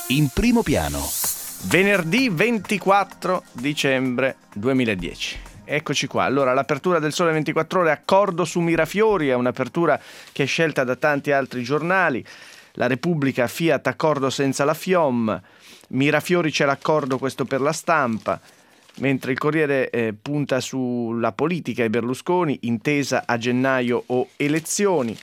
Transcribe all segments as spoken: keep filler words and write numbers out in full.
In primo piano. Venerdì ventiquattro dicembre duemiladieci. Eccoci qua. Allora, l'apertura del Sole ventiquattro Ore, accordo su Mirafiori, è un'apertura che è scelta da tanti altri giornali. La Repubblica, Fiat, accordo senza la F I O M. Mirafiori, c'è l'accordo, questo per la Stampa. Mentre il Corriere eh, punta sulla politica e Berlusconi, intesa a gennaio o elezioni.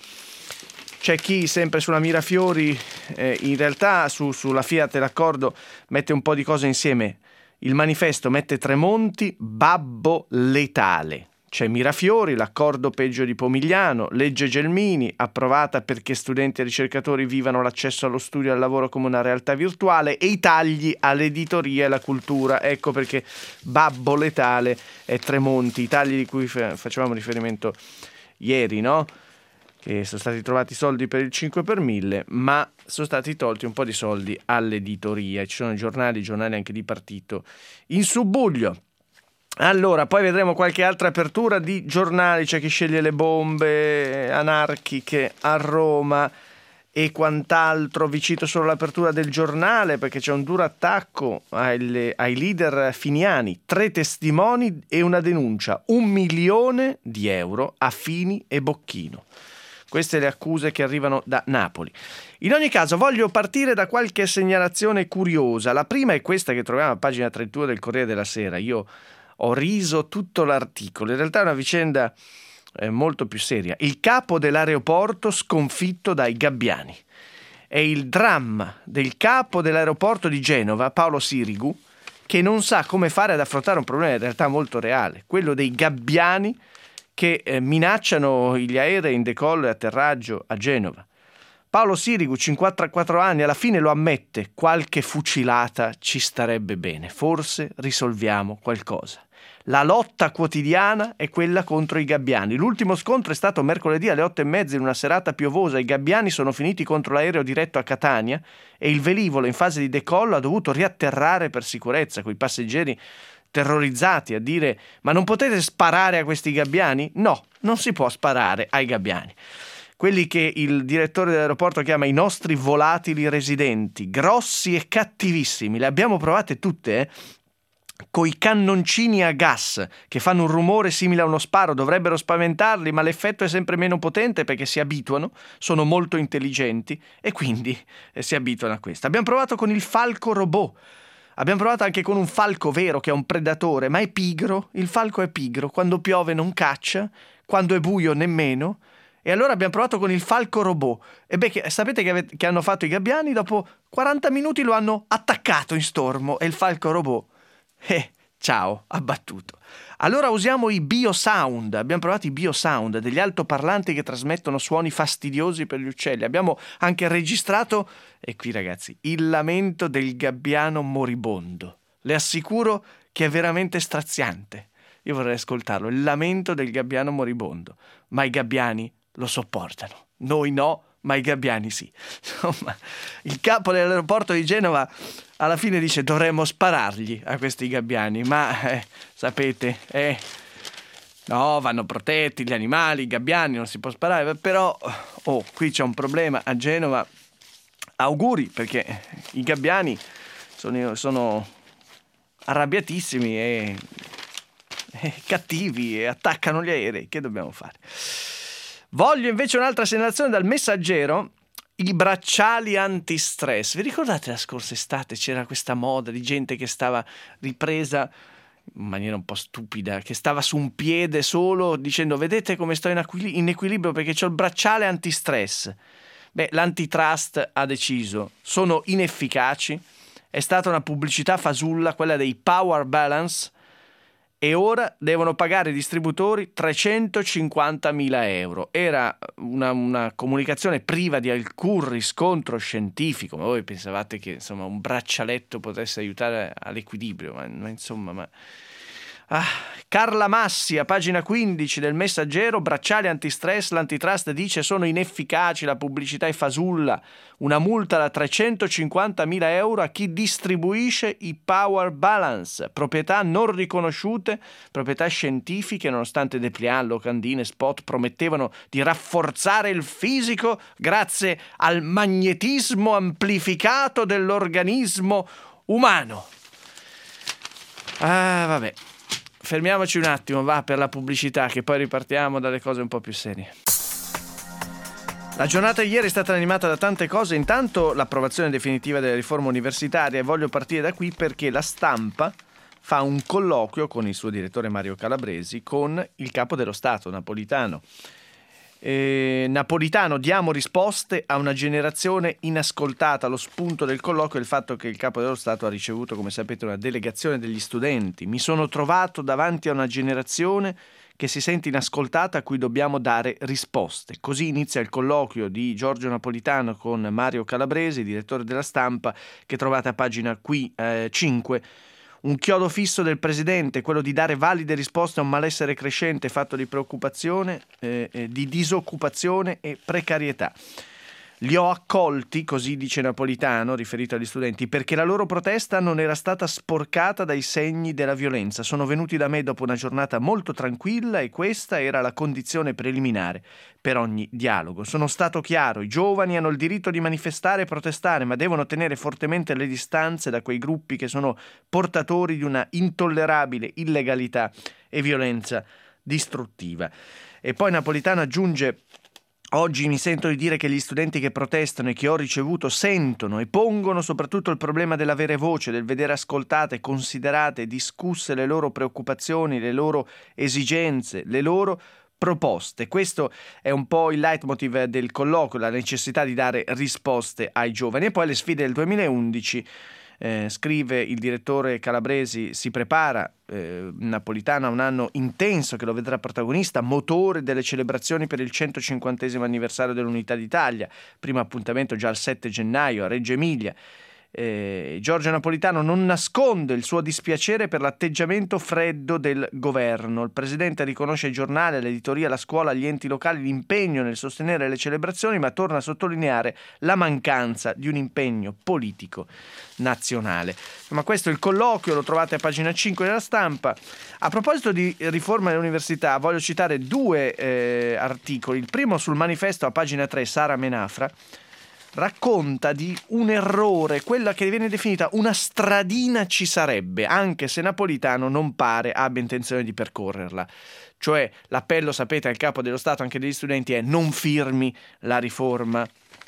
C'è chi sempre sulla Mirafiori, eh, in realtà su, sulla Fiat e l'accordo mette un po' di cose insieme. Il Manifesto mette Tremonti, babbo letale. C'è Mirafiori, l'accordo peggio di Pomigliano, legge Gelmini, approvata perché studenti e ricercatori vivano l'accesso allo studio e al lavoro come una realtà virtuale, e i tagli all'editoria e alla cultura. Ecco perché babbo letale è Tremonti, i tagli di cui facevamo riferimento ieri, no? Che sono stati trovati soldi per il cinque per mille, ma sono stati tolti un po' di soldi all'editoria. Ci sono giornali, giornali anche di partito in subbuglio. Allora, poi vedremo qualche altra apertura di giornali. C'è chi sceglie le bombe anarchiche a Roma e quant'altro. Vi cito solo l'apertura del Giornale perché c'è un duro attacco ai, ai leader finiani. Tre testimoni e una denuncia. Un milione di euro a Fini e Bocchino. Queste le accuse che arrivano da Napoli. In ogni caso voglio partire da qualche segnalazione curiosa. La prima è questa che troviamo a pagina trentadue del Corriere della Sera. Io ho riso tutto l'articolo. In realtà è una vicenda eh, molto più seria. Il capo dell'aeroporto sconfitto dai gabbiani. È il dramma del capo dell'aeroporto di Genova, Paolo Sirigu, che non sa come fare ad affrontare un problema in realtà molto reale, quello dei gabbiani che eh, minacciano gli aerei in decollo e atterraggio a Genova. Paolo Sirigu, cinquantaquattro anni, alla fine lo ammette: qualche fucilata ci starebbe bene, forse risolviamo qualcosa. La lotta quotidiana è quella contro i gabbiani. L'ultimo scontro è stato mercoledì alle otto e mezza in una serata piovosa. I gabbiani sono finiti contro l'aereo diretto a Catania e il velivolo in fase di decollo ha dovuto riatterrare per sicurezza, coi passeggeri terrorizzati a dire: ma non potete sparare a questi gabbiani? No, non si può sparare ai gabbiani. Quelli che il direttore dell'aeroporto chiama i nostri volatili residenti, grossi e cattivissimi. Le abbiamo provate tutte, eh? Coi cannoncini a gas che fanno un rumore simile a uno sparo, dovrebbero spaventarli, ma l'effetto è sempre meno potente perché si abituano, sono molto intelligenti e quindi eh, si abituano a questo. Abbiamo provato con il falco robot. Abbiamo provato anche con un falco vero che è un predatore, ma è pigro. Il falco è pigro, quando piove non caccia, quando è buio nemmeno. E allora abbiamo provato con il falco robot. E beh, che, sapete che, ave- che hanno fatto i gabbiani? Dopo quaranta minuti lo hanno attaccato in stormo e il falco robot, eh, ciao, abbattuto. Allora usiamo i biosound. Abbiamo provato i biosound, degli altoparlanti che trasmettono suoni fastidiosi per gli uccelli. Abbiamo anche registrato, e qui ragazzi, il lamento del gabbiano moribondo. Le assicuro che è veramente straziante. Io vorrei ascoltarlo, il lamento del gabbiano moribondo. Ma i gabbiani lo sopportano. Noi no, ma i gabbiani sì. Insomma, il capo dell'aeroporto di Genova alla fine dice: dovremmo sparargli a questi gabbiani, ma eh, sapete, eh, no, vanno protetti gli animali, i gabbiani non si può sparare, però oh, qui c'è un problema a Genova. Auguri, perché i gabbiani sono, sono arrabbiatissimi e, e cattivi e attaccano gli aerei. Che dobbiamo fare? Voglio invece un'altra segnalazione dal Messaggero. I bracciali antistress. Vi ricordate la scorsa estate c'era questa moda di gente che stava ripresa in maniera un po' stupida, che stava su un piede solo dicendo: vedete come sto in, equil- in equilibrio perché c'ho il bracciale antistress. Beh, l'antitrust ha deciso, sono inefficaci, è stata una pubblicità fasulla quella dei Power Balance e ora devono pagare i distributori trecentocinquantamila euro. Era una, una comunicazione priva di alcun riscontro scientifico, ma voi pensavate che insomma un braccialetto potesse aiutare all'equilibrio, ma, ma insomma, ma Ah, Carla Massi, a pagina quindici del Messaggero, bracciali antistress, l'antitrust dice sono inefficaci, la pubblicità è fasulla, una multa da trecentocinquantamila euro a chi distribuisce i power balance, proprietà non riconosciute, proprietà scientifiche, nonostante dépliant, locandine, spot promettevano di rafforzare il fisico grazie al magnetismo amplificato dell'organismo umano. Ah, vabbè. Fermiamoci un attimo, va, per la pubblicità, che poi ripartiamo dalle cose un po' più serie. La giornata di ieri è stata animata da tante cose, intanto l'approvazione definitiva della riforma universitaria, e voglio partire da qui perché La Stampa fa un colloquio con il suo direttore Mario Calabresi con il capo dello Stato, Napolitano. Eh, Napolitano, diamo risposte a una generazione inascoltata. Lo spunto del colloquio è il fatto che il capo dello Stato ha ricevuto, come sapete, una delegazione degli studenti. Mi sono trovato davanti a una generazione che si sente inascoltata, a cui dobbiamo dare risposte. Così inizia il colloquio di Giorgio Napolitano con Mario Calabresi, direttore della Stampa, che trovate a pagina qui eh, cinque. Un chiodo fisso del presidente, quello di dare valide risposte a un malessere crescente fatto di preoccupazione, eh, eh, di disoccupazione e precarietà. Li ho accolti, così dice Napolitano, riferito agli studenti, perché la loro protesta non era stata sporcata dai segni della violenza. Sono venuti da me dopo una giornata molto tranquilla e questa era la condizione preliminare per ogni dialogo. Sono stato chiaro, i giovani hanno il diritto di manifestare e protestare, ma devono tenere fortemente le distanze da quei gruppi che sono portatori di una intollerabile illegalità e violenza distruttiva. E poi Napolitano aggiunge: oggi mi sento di dire che gli studenti che protestano e che ho ricevuto sentono e pongono soprattutto il problema dell'avere voce, del vedere ascoltate, considerate, discusse le loro preoccupazioni, le loro esigenze, le loro proposte. Questo è un po' il leitmotiv del colloquio, la necessità di dare risposte ai giovani. E poi le sfide del duemilaundici. Eh, scrive il direttore Calabresi, si prepara eh, Napolitano a un anno intenso che lo vedrà protagonista, motore delle celebrazioni per il centocinquantesimo anniversario dell'Unità d'Italia, primo appuntamento già il sette gennaio a Reggio Emilia. Eh, Giorgio Napolitano non nasconde il suo dispiacere per l'atteggiamento freddo del governo. Il presidente riconosce ai giornali, all'editoria, alla scuola, agli enti locali l'impegno nel sostenere le celebrazioni, ma torna a sottolineare la mancanza di un impegno politico nazionale. Ma questo è il colloquio, lo trovate a pagina cinque della Stampa. A proposito di riforma delle università, voglio citare due eh, articoli. Il primo sul Manifesto, a pagina tre, Sara Menafra racconta di un errore, quella che viene definita una stradina ci sarebbe, anche se Napolitano non pare abbia intenzione di percorrerla. Cioè, l'appello, sapete, al capo dello Stato, anche degli studenti, è: non firmi la riforma.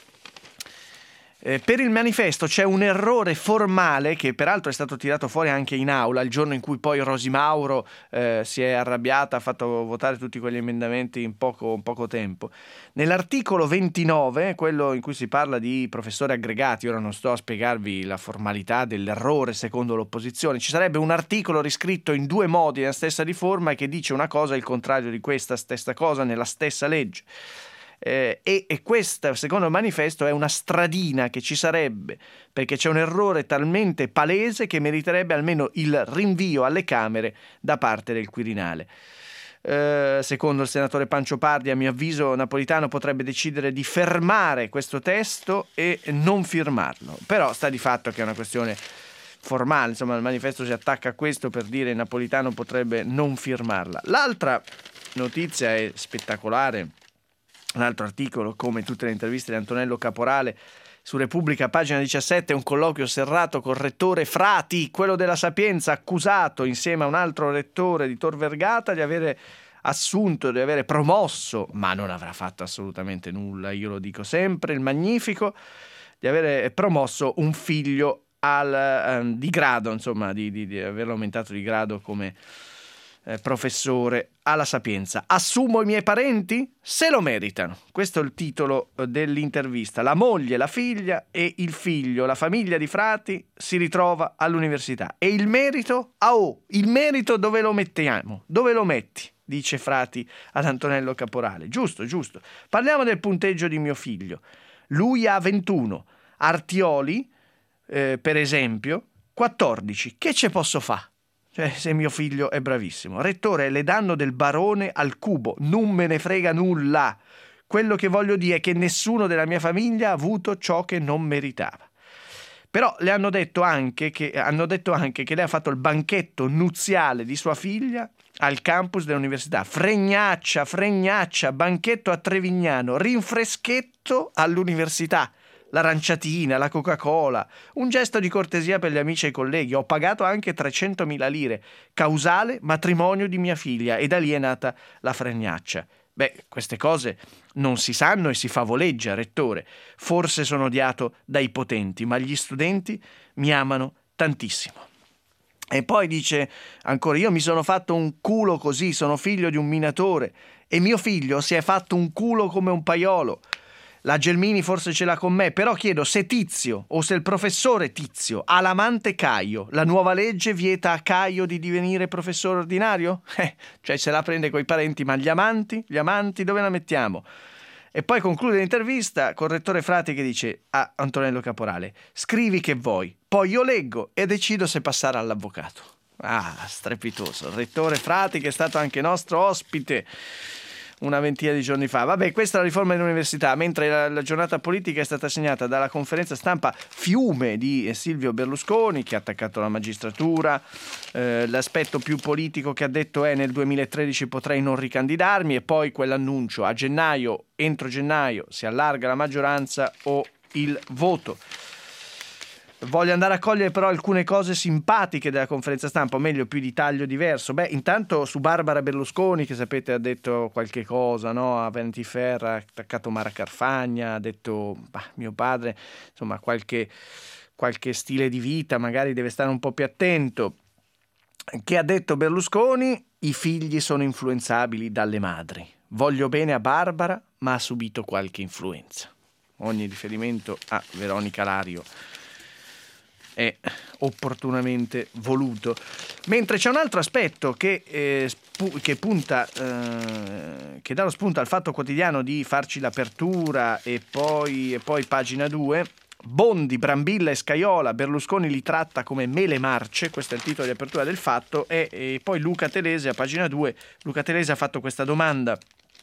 Eh, per il Manifesto c'è un errore formale che peraltro è stato tirato fuori anche in aula il giorno in cui poi Rosi Mauro eh, si è arrabbiata, ha fatto votare tutti quegli emendamenti in poco, in poco tempo. Nell'articolo ventinove, quello in cui si parla di professori aggregati, ora non sto a spiegarvi la formalità dell'errore secondo l'opposizione, ci sarebbe un articolo riscritto in due modi nella stessa riforma che dice una cosa e il contrario di questa stessa cosa nella stessa legge. Eh, e, e questa, secondo il Manifesto, è una stradina che ci sarebbe perché c'è un errore talmente palese che meriterebbe almeno il rinvio alle Camere da parte del Quirinale. Eh, secondo il senatore Pancio Pardi, a mio avviso, Napolitano potrebbe decidere di fermare questo testo e non firmarlo, però sta di fatto che è una questione formale, insomma il Manifesto si attacca a questo per dire che Napolitano potrebbe non firmarla. L'altra notizia è spettacolare. Un altro articolo, come tutte le interviste di Antonello Caporale, su Repubblica, pagina diciassette, un colloquio serrato col rettore Frati, quello della Sapienza, accusato insieme a un altro rettore di Tor Vergata di avere assunto, di avere promosso, ma non avrà fatto assolutamente nulla, io lo dico sempre, il Magnifico, di avere promosso un figlio al, um, di grado, insomma, di, di, di averlo aumentato di grado come Eh, professore alla Sapienza. Assumo i miei parenti? Se lo meritano. Questo è il titolo dell'intervista. La moglie, la figlia e il figlio, la famiglia di Frati si ritrova all'università. E il merito? Ah oh, il merito dove lo mettiamo? Dove lo metti? Dice Frati ad Antonello Caporale. Giusto, giusto. Parliamo del punteggio di mio figlio. Lui ha ventuno. Artioli, eh, per esempio, quattordici. Che ce posso fare? Cioè, se mio figlio è bravissimo. Rettore, le danno del barone al cubo, non me ne frega nulla. Quello che voglio dire è che nessuno della mia famiglia ha avuto ciò che non meritava. Però le hanno detto anche che, hanno detto anche che lei ha fatto il banchetto nuziale di sua figlia al campus dell'università. Fregnaccia, fregnaccia, banchetto a Trevignano, rinfreschetto all'università. L'aranciatina, la Coca-Cola, un gesto di cortesia per gli amici e i colleghi. Ho pagato anche trecentomila lire, causale matrimonio di mia figlia, e da lì è nata la fregnaccia. Beh, queste cose non si sanno e si favoleggia, rettore. Forse sono odiato dai potenti, ma gli studenti mi amano tantissimo. E poi dice ancora, io mi sono fatto un culo così, sono figlio di un minatore e mio figlio si è fatto un culo come un paiolo. La Gelmini forse ce l'ha con me, però chiedo se Tizio o se il professore Tizio ha l'amante Caio, la nuova legge vieta a Caio di divenire professore ordinario? Eh, cioè se la prende coi parenti, ma gli amanti? Gli amanti dove la mettiamo? E poi conclude l'intervista con il rettore Frati che dice a Antonello Caporale: scrivi che vuoi, poi io leggo e decido se passare all'avvocato. Ah, strepitoso. Il rettore Frati, che è stato anche nostro ospite una ventina di giorni fa. Vabbè, questa è la riforma dell'università, mentre la, la giornata politica è stata segnata dalla conferenza stampa fiume di Silvio Berlusconi, che ha attaccato la magistratura. Eh, l'aspetto più politico che ha detto è: nel duemilatredici potrei non ricandidarmi, e poi quell'annuncio: a gennaio, entro gennaio si allarga la maggioranza o il voto. Voglio andare a cogliere però alcune cose simpatiche della conferenza stampa, o meglio più di taglio diverso. Beh, intanto su Barbara Berlusconi, che sapete ha detto qualche cosa, no? A Vanity Fair ha attaccato Mara Carfagna, ha detto bah, mio padre, insomma qualche, qualche stile di vita, magari deve stare un po' più attento. Che ha detto Berlusconi? I figli sono influenzabili dalle madri. Voglio bene a Barbara, ma ha subito qualche influenza. Ogni riferimento a Veronica Lario è opportunamente voluto. Mentre c'è un altro aspetto che, eh, spu- che punta eh, che dà lo spunto al Fatto Quotidiano di farci l'apertura e poi, e poi pagina due. Bondi, Brambilla e Scajola, Berlusconi li tratta come mele marce, questo è il titolo di apertura del Fatto. E, e poi Luca Telese a pagina due. Luca Telese ha fatto questa domanda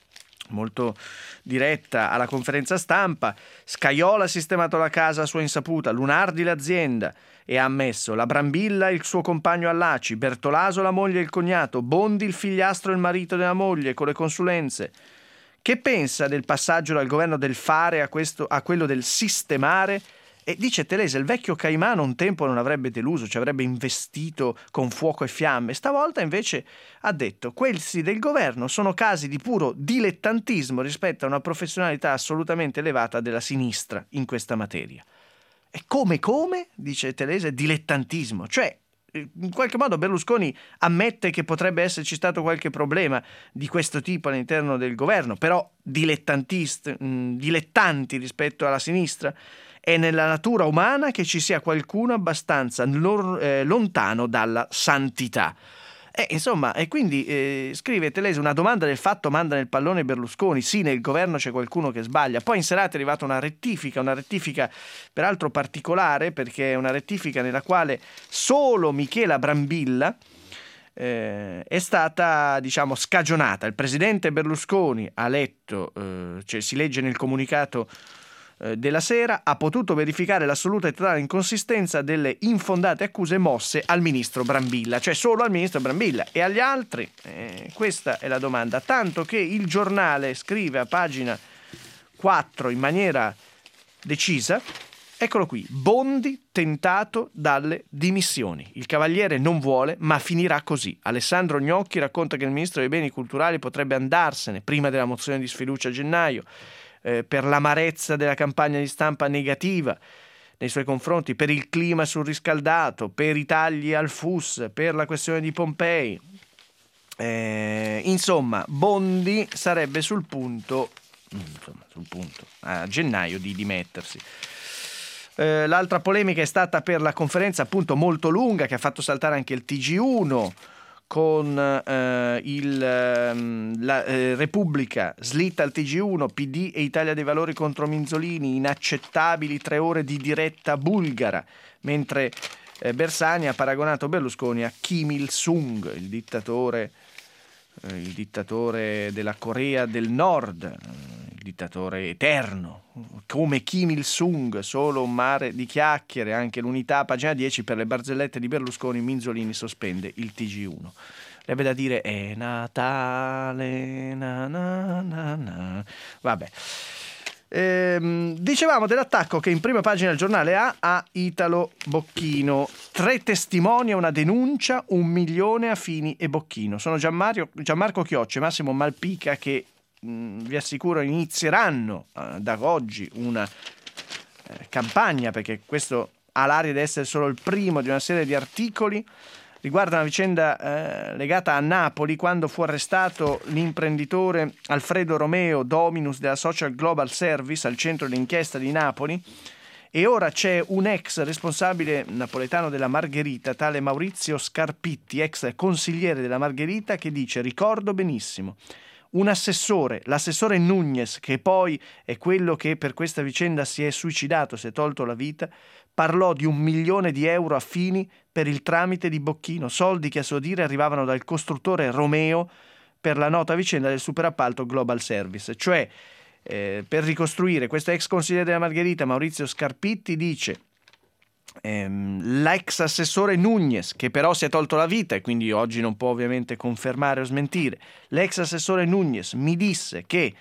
molto diretta alla conferenza stampa: Scajola ha sistemato la casa a sua insaputa, Lunardi l'azienda, e ha ammesso la Brambilla il suo compagno all'A C I, Bertolaso la moglie e il cognato, Bondi il figliastro e il marito della moglie con le consulenze. Che pensa del passaggio dal governo del fare a, questo, a quello del sistemare? E dice Telese, il vecchio Caimano un tempo non avrebbe deluso, ci avrebbe investito con fuoco e fiamme. Stavolta invece ha detto: questi del governo sono casi di puro dilettantismo rispetto a una professionalità assolutamente elevata della sinistra in questa materia. E come come? Dice Telese, dilettantismo. Cioè, in qualche modo Berlusconi ammette che potrebbe esserci stato qualche problema di questo tipo all'interno del governo, però dilettantisti, mh, dilettanti rispetto alla sinistra. È nella natura umana che ci sia qualcuno abbastanza lor- eh, lontano dalla santità. E insomma, e quindi eh, scrive Telese, una domanda del Fatto manda nel pallone Berlusconi: sì, nel governo c'è qualcuno che sbaglia. Poi in serata è arrivata una rettifica, una rettifica peraltro particolare, perché è una rettifica nella quale solo Michela Brambilla eh, è stata, diciamo, scagionata. Il presidente Berlusconi ha letto, eh, cioè si legge nel comunicato della Sera, ha potuto verificare l'assoluta e totale inconsistenza delle infondate accuse mosse al ministro Brambilla, cioè solo al ministro Brambilla, e agli altri? Eh, questa è la domanda, tanto che il Giornale scrive a pagina quattro in maniera decisa, eccolo qui: Bondi tentato dalle dimissioni, il Cavaliere non vuole ma finirà così. Alessandro Gnocchi racconta che il ministro dei beni culturali potrebbe andarsene prima della mozione di sfiducia a gennaio, Eh, per l'amarezza della campagna di stampa negativa nei suoi confronti, per il clima surriscaldato, per i tagli al F U S, per la questione di Pompei. Eh, insomma, Bondi sarebbe sul punto, insomma, sul punto a gennaio di dimettersi. Eh, l'altra polemica è stata per la conferenza, appunto molto lunga, che ha fatto saltare anche il T G uno, con eh, il, eh, la eh, Repubblica slitta al T G uno, P D e Italia dei Valori contro Minzolini, inaccettabili tre ore di diretta bulgara, mentre eh, Bersani ha paragonato Berlusconi a Kim Il-sung, il dittatore, eh, il dittatore della Corea del Nord, eh, il dittatore eterno, come Kim Il-sung, solo un mare di chiacchiere. Anche l'Unità, pagina dieci, per le barzellette di Berlusconi Minzolini sospende il T G uno. Deve da dire è Natale, na na na na. Vabbè. Ehm, dicevamo dell'attacco che in prima pagina il giornale ha a Italo Bocchino. Tre testimoni e una denuncia, un milione a Fini e Bocchino. Sono Gianmario, Gianmarco Chiocci e Massimo Malpica che mh, vi assicuro inizieranno uh, da oggi una eh, campagna, perché questo ha l'aria di essere solo il primo di una serie di articoli. Riguarda una vicenda eh, legata a Napoli, quando fu arrestato l'imprenditore Alfredo Romeo, dominus della Social Global Service, al centro dell'inchiesta di Napoli, e ora c'è un ex responsabile napoletano della Margherita, tale Maurizio Scarpitti, ex consigliere della Margherita, che dice: ricordo benissimo. Un assessore, l'assessore Núñez, che poi è quello che per questa vicenda si è suicidato, si è tolto la vita, parlò di un milione di euro a Fini per il tramite di Bocchino, soldi che a suo dire arrivavano dal costruttore Romeo per la nota vicenda del superappalto Global Service. Cioè, eh, per ricostruire, questo ex consigliere della Margherita, Maurizio Scarpitti, dice: ehm, l'ex assessore Núñez, che però si è tolto la vita e quindi oggi non può ovviamente confermare o smentire, l'ex assessore Núñez mi disse che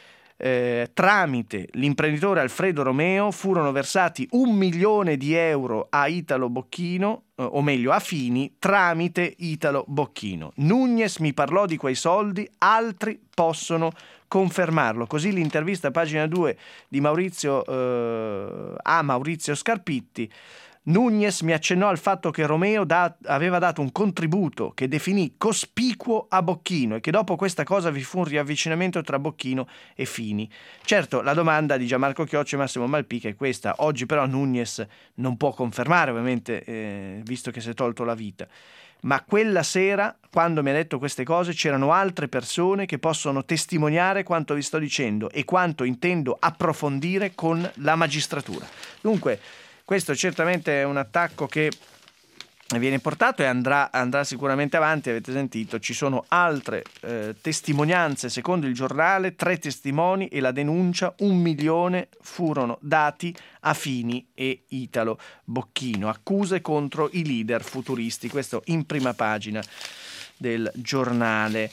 Eh, tramite l'imprenditore Alfredo Romeo furono versati un milione di euro a Italo Bocchino, eh, o meglio a Fini, tramite Italo Bocchino. Núñez mi parlò di quei soldi, altri possono confermarlo. Così l'intervista a pagina due di Maurizio eh, a Maurizio Scarpitti. Núñez mi accennò al fatto che Romeo da, aveva dato un contributo che definì cospicuo a Bocchino e che dopo questa cosa vi fu un riavvicinamento tra Bocchino e Fini. Certo, la domanda di Gianmarco Chiocci e Massimo Malpica è questa. Oggi però Núñez non può confermare, ovviamente, eh, visto che si è tolto la vita. Ma quella sera, quando mi ha detto queste cose, c'erano altre persone che possono testimoniare quanto vi sto dicendo e quanto intendo approfondire con la magistratura. Dunque, questo certamente è un attacco che viene portato e andrà, andrà sicuramente avanti. Avete sentito, ci sono altre eh, testimonianze secondo il giornale, tre testimoni e la denuncia, un milione furono dati a Fini e Italo Bocchino, accuse contro i leader futuristi, questo in prima pagina del giornale.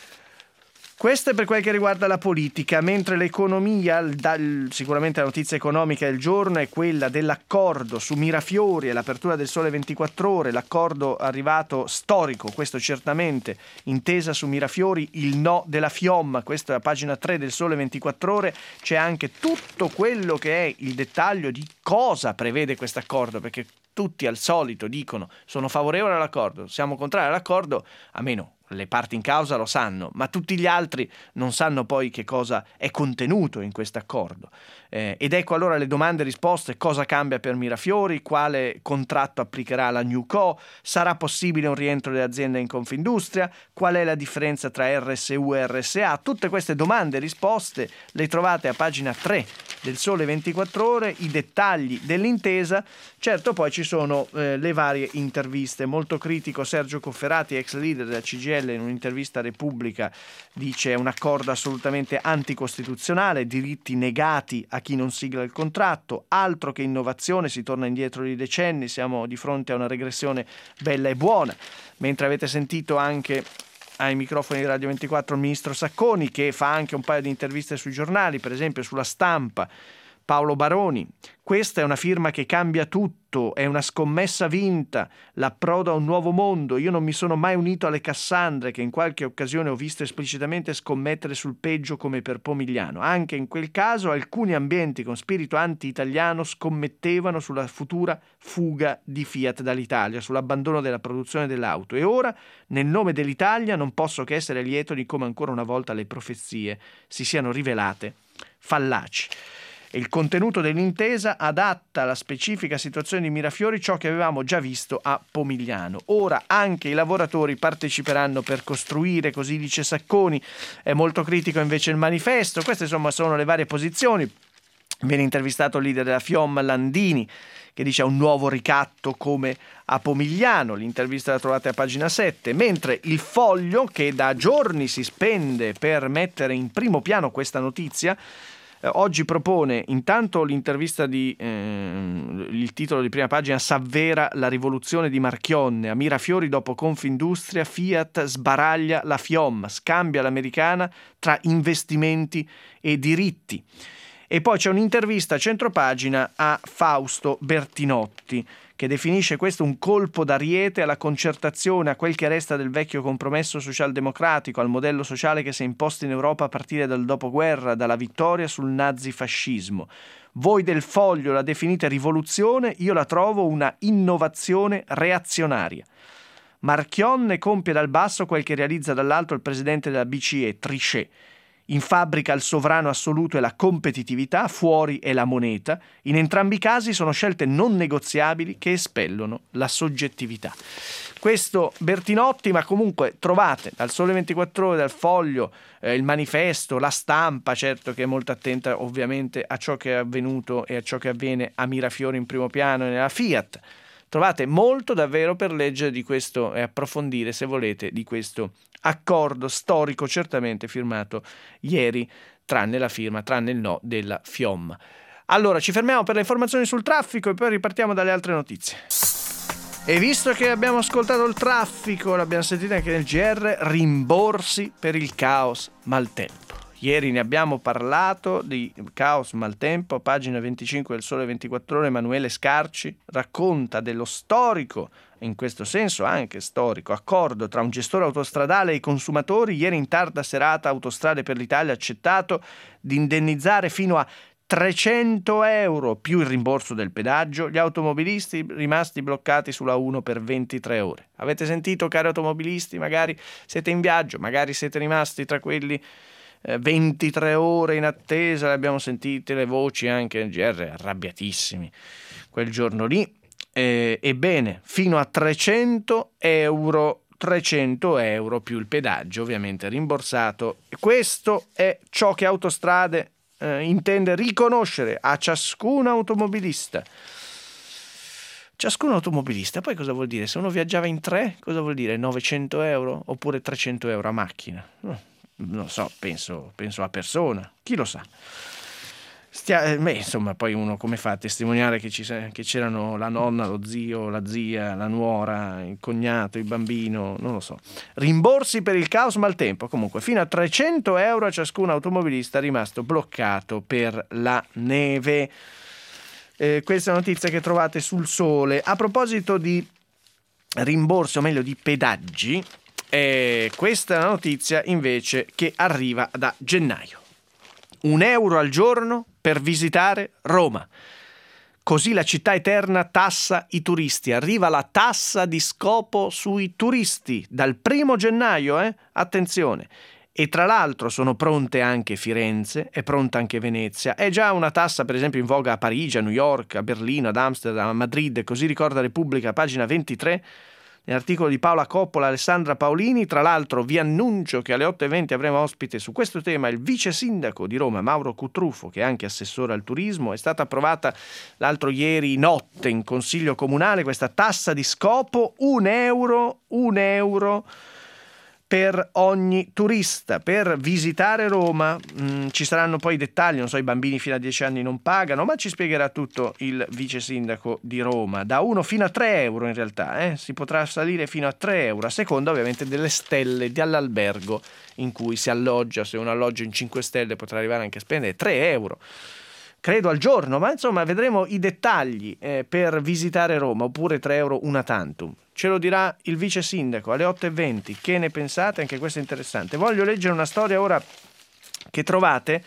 Questo è per quel che riguarda la politica, mentre l'economia, sicuramente la notizia economica del giorno è quella dell'accordo su Mirafiori e l'apertura del Sole ventiquattro Ore, l'accordo arrivato storico, questo certamente, intesa su Mirafiori, il no della Fiom, questa è la pagina tre del Sole ventiquattro Ore, c'è anche tutto quello che è il dettaglio di cosa prevede questo accordo, perché tutti al solito dicono sono favorevole all'accordo, siamo contrari all'accordo, a meno le parti in causa lo sanno, ma tutti gli altri non sanno poi che cosa è contenuto in questo accordo. Eh, ed ecco allora le domande e risposte: cosa cambia per Mirafiori, quale contratto applicherà la Newco, sarà possibile un rientro delle aziende in Confindustria, qual è la differenza tra R S U e R S A. Tutte queste domande e risposte le trovate a pagina tre del Sole ventiquattro Ore, i dettagli dell'intesa. Certo, poi ci sono eh, le varie interviste. Molto critico Sergio Cofferati, ex leader della C G I L, in un'intervista a Repubblica dice: è un accordo assolutamente anticostituzionale, diritti negati a chi non sigla il contratto, altro che innovazione, si torna indietro di decenni, siamo di fronte a una regressione bella e buona. Mentre avete sentito anche ai microfoni di Radio ventiquattro il ministro Sacconi, che fa anche un paio di interviste sui giornali, per esempio sulla Stampa, Paolo Baroni: questa è una firma che cambia tutto, è una scommessa vinta, l'approdo a un nuovo mondo. Io non mi sono mai unito alle Cassandre, che in qualche occasione ho visto esplicitamente scommettere sul peggio come per Pomigliano. Anche in quel caso alcuni ambienti con spirito anti-italiano scommettevano sulla futura fuga di Fiat dall'Italia, sull'abbandono della produzione dell'auto. E ora, nel nome dell'Italia, non posso che essere lieto di come ancora una volta le profezie si siano rivelate fallaci. Il contenuto dell'intesa adatta alla specifica situazione di Mirafiori ciò che avevamo già visto a Pomigliano. Ora anche i lavoratori parteciperanno per costruire, così dice Sacconi. È molto critico invece il manifesto. Queste insomma sono le varie posizioni. Viene intervistato il leader della FIOM, Landini, che dice un nuovo ricatto come a Pomigliano. L'intervista la trovate a pagina sette, mentre il Foglio, che da giorni si spende per mettere in primo piano questa notizia, eh, oggi propone intanto l'intervista di eh, il titolo di prima pagina: s'avvera la rivoluzione di Marchionne, a Mirafiori dopo Confindustria Fiat sbaraglia la FIOM, scambia l'americana tra investimenti e diritti. E poi c'è un'intervista a centropagina a Fausto Bertinotti, che definisce questo un colpo d'ariete alla concertazione, a quel che resta del vecchio compromesso socialdemocratico, al modello sociale che si è imposto in Europa a partire dal dopoguerra, dalla vittoria sul nazifascismo. Voi del Foglio la definite rivoluzione, io la trovo una innovazione reazionaria. Marchionne compie dal basso quel che realizza dall'alto il presidente della B C E, Trichet. In fabbrica il sovrano assoluto è la competitività, fuori è la moneta. In entrambi i casi sono scelte non negoziabili che espellono la soggettività. Questo Bertinotti, ma comunque trovate dal Sole ventiquattro Ore, dal Foglio, eh, il Manifesto, la Stampa, certo che è molto attenta ovviamente a ciò che è avvenuto e a ciò che avviene a Mirafiori in primo piano e nella Fiat. Trovate molto davvero per leggere di questo e approfondire, se volete, di questo accordo storico certamente firmato ieri, tranne la firma, tranne il no della FIOM. Allora ci fermiamo per le informazioni sul traffico e poi ripartiamo dalle altre notizie. E visto che abbiamo ascoltato il traffico, l'abbiamo sentito anche nel G R, rimborsi per il caos maltempo. Ieri ne abbiamo parlato di caos maltempo, pagina venticinque del Sole ventiquattro Ore. Emanuele Scarci racconta dello storico, in questo senso anche storico, accordo tra un gestore autostradale e i consumatori. Ieri in tarda serata Autostrade per l'Italia ha accettato di indennizzare fino a trecento euro più il rimborso del pedaggio gli automobilisti rimasti bloccati sulla uno per ventitré ore. Avete sentito, cari automobilisti? Magari siete in viaggio, magari siete rimasti tra quelli ventitré ore in attesa, le abbiamo sentite le voci anche nel G R, arrabbiatissimi quel giorno lì. Eh, ebbene, fino a trecento euro, trecento euro più il pedaggio ovviamente rimborsato. E questo è ciò che Autostrade eh, intende riconoscere a ciascun automobilista. Ciascun automobilista, poi cosa vuol dire? Se uno viaggiava in tre, cosa vuol dire? novecento euro oppure trecento euro a macchina? Non so, penso, penso a persona, chi lo sa. Stia, beh, insomma, poi uno come fa a testimoniare che, ci, che c'erano la nonna, lo zio, la zia, la nuora, il cognato, il bambino, non lo so. Rimborsi per il caos maltempo, comunque fino a trecento euro a ciascun automobilista rimasto bloccato per la neve. Eh, questa è una notizia che trovate sul Sole. A proposito di rimborsi, o meglio di pedaggi, Eh, questa è una notizia invece che arriva da gennaio. Un euro al giorno per visitare Roma. Così la città eterna tassa i turisti. Arriva la tassa di scopo sui turisti dal primo gennaio, eh? Attenzione. E tra l'altro sono pronte anche Firenze, è pronta anche Venezia. È già una tassa per esempio in voga a Parigi, a New York, a Berlino, ad Amsterdam, a Madrid. Così ricorda Repubblica, pagina ventitré. Nell'articolo di Paola Coppola, Alessandra Paolini. Tra l'altro vi annuncio che alle otto e venti avremo ospite su questo tema il vice sindaco di Roma, Mauro Cutrufo, che è anche assessore al turismo. È stata approvata l'altro ieri notte in Consiglio Comunale questa tassa di scopo, un euro, un euro per ogni turista per visitare Roma. Mm, ci saranno poi i dettagli, non so, i bambini fino a dieci anni non pagano, ma ci spiegherà tutto il vice sindaco di Roma. Da uno fino a tre euro in realtà, eh? Si potrà salire fino a tre euro, a seconda ovviamente delle stelle dell'albergo in cui si alloggia. Se un alloggio in cinque stelle potrà arrivare anche a spendere tre euro, credo, al giorno, ma insomma vedremo i dettagli eh, per visitare Roma, oppure tre euro una tantum. Ce lo dirà il vice sindaco alle otto e venti. Che ne pensate? Anche questo è interessante. Voglio leggere una storia ora che trovate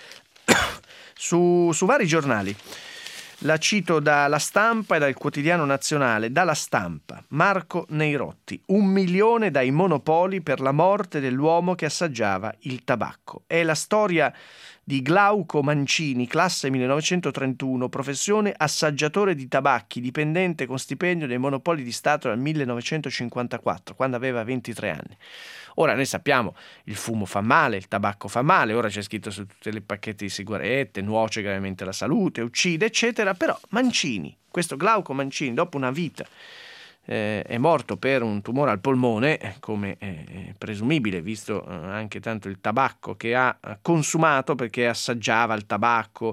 su, su vari giornali. La cito dalla Stampa e dal Quotidiano Nazionale. Dalla Stampa, Marco Neirotti. Un milione dai monopoli per la morte dell'uomo che assaggiava il tabacco. È la storia di Glauco Mancini, classe millenovecentotrentuno, professione assaggiatore di tabacchi, dipendente con stipendio dei Monopoli di Stato dal millenovecentocinquantaquattro, quando aveva ventitré anni. Ora noi sappiamo, il fumo fa male, il tabacco fa male, ora c'è scritto su tutti i pacchetti di sigarette, nuoce gravemente alla salute, uccide, eccetera, però Mancini, questo Glauco Mancini, dopo una vita Eh, è morto per un tumore al polmone, come è presumibile, visto eh, anche tanto il tabacco che ha consumato, perché assaggiava il tabacco,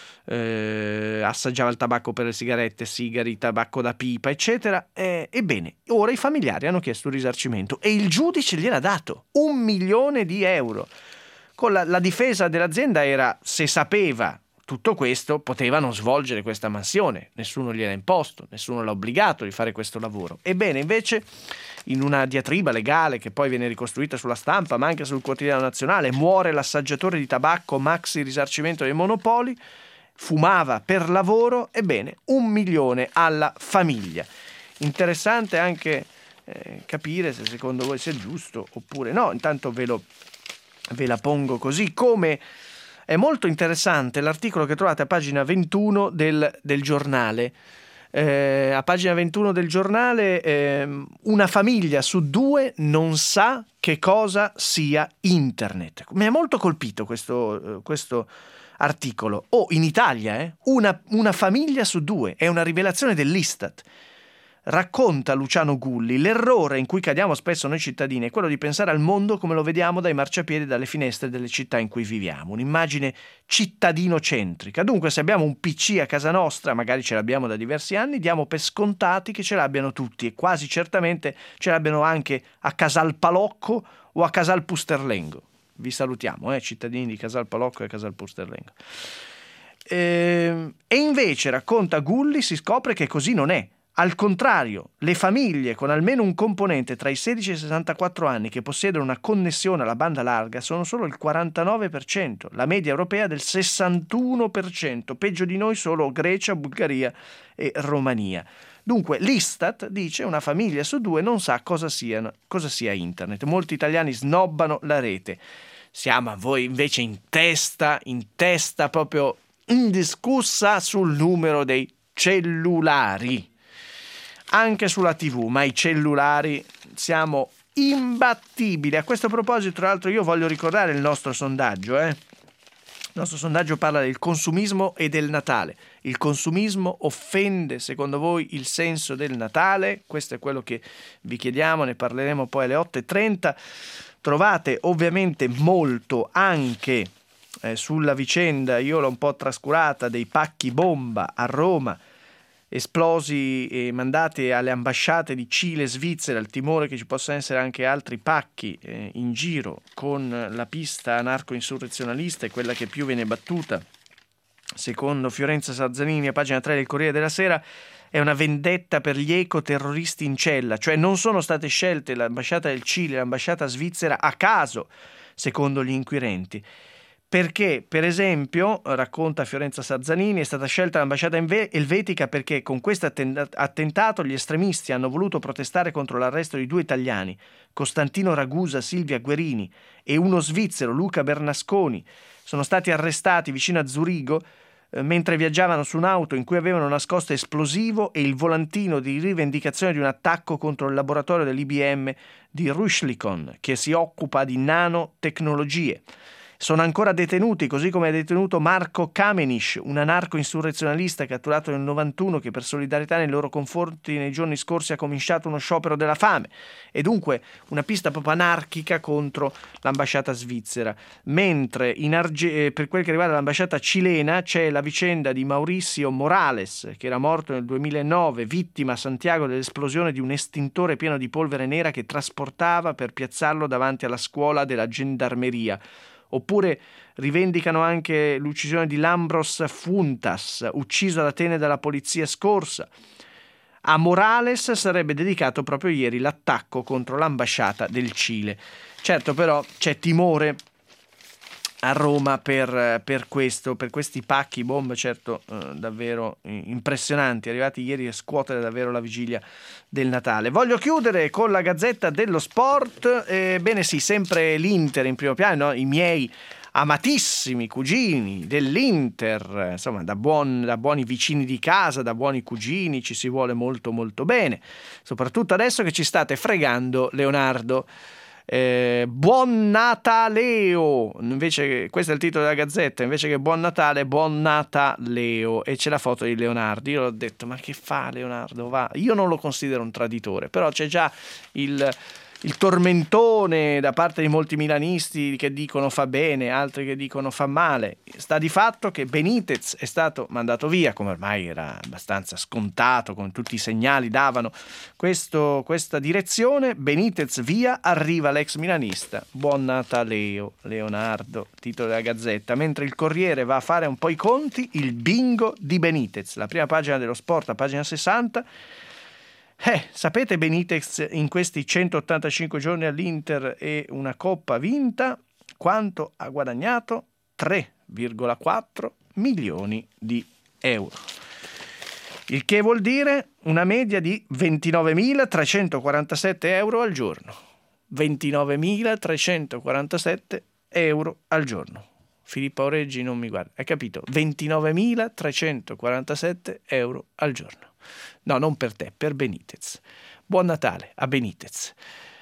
eh, assaggiava il tabacco per le sigarette, sigari, tabacco da pipa, eccetera. Eh, ebbene, ora i familiari hanno chiesto un risarcimento e il giudice gliel'ha dato, un milione di euro. Con la, la difesa dell'azienda era, se sapeva tutto questo, poteva non svolgere questa mansione, nessuno gliel'ha imposto, nessuno l'ha obbligato di fare questo lavoro. Ebbene, invece, in una diatriba legale che poi viene ricostruita sulla stampa, ma anche sul Quotidiano Nazionale, muore l'assaggiatore di tabacco, maxi risarcimento dei monopoli, fumava per lavoro, ebbene, un milione alla famiglia. Interessante anche eh, capire se secondo voi sia giusto oppure no, intanto ve, lo, ve la pongo così, come... È molto interessante l'articolo che trovate a pagina ventuno del, del giornale. Eh, a pagina ventuno del giornale, eh, una famiglia su due non sa che cosa sia internet. Mi ha molto colpito questo, questo articolo. Oh, in Italia, eh, una, una famiglia su due, è una rivelazione dell'Istat. Racconta Luciano Gulli, l'errore in cui cadiamo spesso noi cittadini è quello di pensare al mondo come lo vediamo dai marciapiedi e dalle finestre delle città in cui viviamo, un'immagine cittadino-centrica. Dunque, se abbiamo un P C a casa nostra, magari ce l'abbiamo da diversi anni, diamo per scontati che ce l'abbiano tutti e quasi certamente ce l'abbiano anche a Casal Palocco o a Casal Pusterlengo. Vi salutiamo, eh, cittadini di Casal Palocco e Casal Pusterlengo. E, e invece, racconta Gulli, si scopre che così non è. Al contrario, le famiglie con almeno un componente tra i sedici e i sessantaquattro anni che possiedono una connessione alla banda larga sono solo il quarantanove per cento, la media europea del sessantuno per cento, peggio di noi solo Grecia, Bulgaria e Romania. Dunque l'Istat dice una famiglia su due non sa cosa sia, cosa sia internet. Molti italiani snobbano la rete. Siamo a voi invece in testa, in testa proprio indiscussa sul numero dei cellulari. Anche sulla tivù, ma i cellulari siamo imbattibili. A questo proposito, tra l'altro, io voglio ricordare il nostro sondaggio. Eh? Il nostro sondaggio parla del consumismo e del Natale. Il consumismo offende, secondo voi, il senso del Natale? Questo è quello che vi chiediamo, ne parleremo poi alle otto e trenta. Trovate ovviamente molto anche eh, sulla vicenda, io l'ho un po' trascurata, dei pacchi bomba a Roma, esplosi e mandati alle ambasciate di Cile e Svizzera, il timore che ci possano essere anche altri pacchi eh, in giro con la pista anarco-insurrezionalista, è quella che più viene battuta. Secondo Fiorenza Sarzanini, a pagina tre del Corriere della Sera, è una vendetta per gli ecoterroristi in cella, cioè non sono state scelte l'ambasciata del Cile e l'ambasciata svizzera a caso, secondo gli inquirenti. Perché, per esempio, racconta Fiorenza Sarzanini, è stata scelta l'ambasciata elvetica perché con questo attentato gli estremisti hanno voluto protestare contro l'arresto di due italiani, Costantino Ragusa, Silvia Guerini, e uno svizzero, Luca Bernasconi. Sono stati arrestati vicino a Zurigo eh, mentre viaggiavano su un'auto in cui avevano nascosto esplosivo e il volantino di rivendicazione di un attacco contro il laboratorio dell'I B M di Rüschlikon, che si occupa di nanotecnologie. Sono ancora detenuti, così come è detenuto Marco Kamenisch, un anarco-insurrezionalista catturato nel novantuno che per solidarietà nei loro confronti nei giorni scorsi ha cominciato uno sciopero della fame. E dunque una pista proprio anarchica contro l'ambasciata svizzera. Mentre in Arge- per quel che riguarda l'ambasciata cilena c'è la vicenda di Mauricio Morales, che era morto nel duemilanove, vittima a Santiago dell'esplosione di un estintore pieno di polvere nera che trasportava per piazzarlo davanti alla scuola della gendarmeria. Oppure rivendicano anche l'uccisione di Lambros Funtas, ucciso ad Atene dalla polizia scorsa. A Morales sarebbe dedicato proprio ieri l'attacco contro l'ambasciata del Cile. Certo, però c'è timore a Roma per, per questo, per questi pacchi bombe, certo eh, davvero impressionanti, arrivati ieri a scuotere davvero la vigilia del Natale. Voglio chiudere con la Gazzetta dello Sport. Eh, bene sì, sempre l'Inter in primo piano, no? I miei amatissimi cugini dell'Inter, insomma da, buon, da buoni vicini di casa, da buoni cugini, ci si vuole molto molto bene, soprattutto adesso che ci state fregando Leonardo. Eh, buon Nataleo, invece, questo è il titolo della Gazzetta, invece che buon Natale, buon Nataleo, e c'è la foto di Leonardo. Io ho detto, ma che fa Leonardo? Va? Io non lo considero un traditore, però c'è già il il tormentone da parte di molti milanisti che dicono fa bene, altri che dicono fa male. Sta di fatto che Benitez è stato mandato via, come ormai era abbastanza scontato, come tutti i segnali davano questo, questa direzione. Benitez via, arriva l'ex milanista. Buon Nataleo, Leonardo, titolo della Gazzetta. Mentre il Corriere va a fare un po' i conti, il bingo di Benitez. La prima pagina dello Sport, a pagina sessanta. Eh, sapete Benitez in questi centottantacinque giorni all'Inter e una coppa vinta quanto ha guadagnato? tre virgola quattro milioni di euro. Il che vuol dire una media di ventinovemilatrecentoquarantasette euro al giorno. ventinovemilatrecentoquarantasette euro al giorno. Filippo Aureggi non mi guarda, hai capito? ventinovemilatrecentoquarantasette euro al giorno. No, non per te, per Benitez. Buon Natale a Benitez.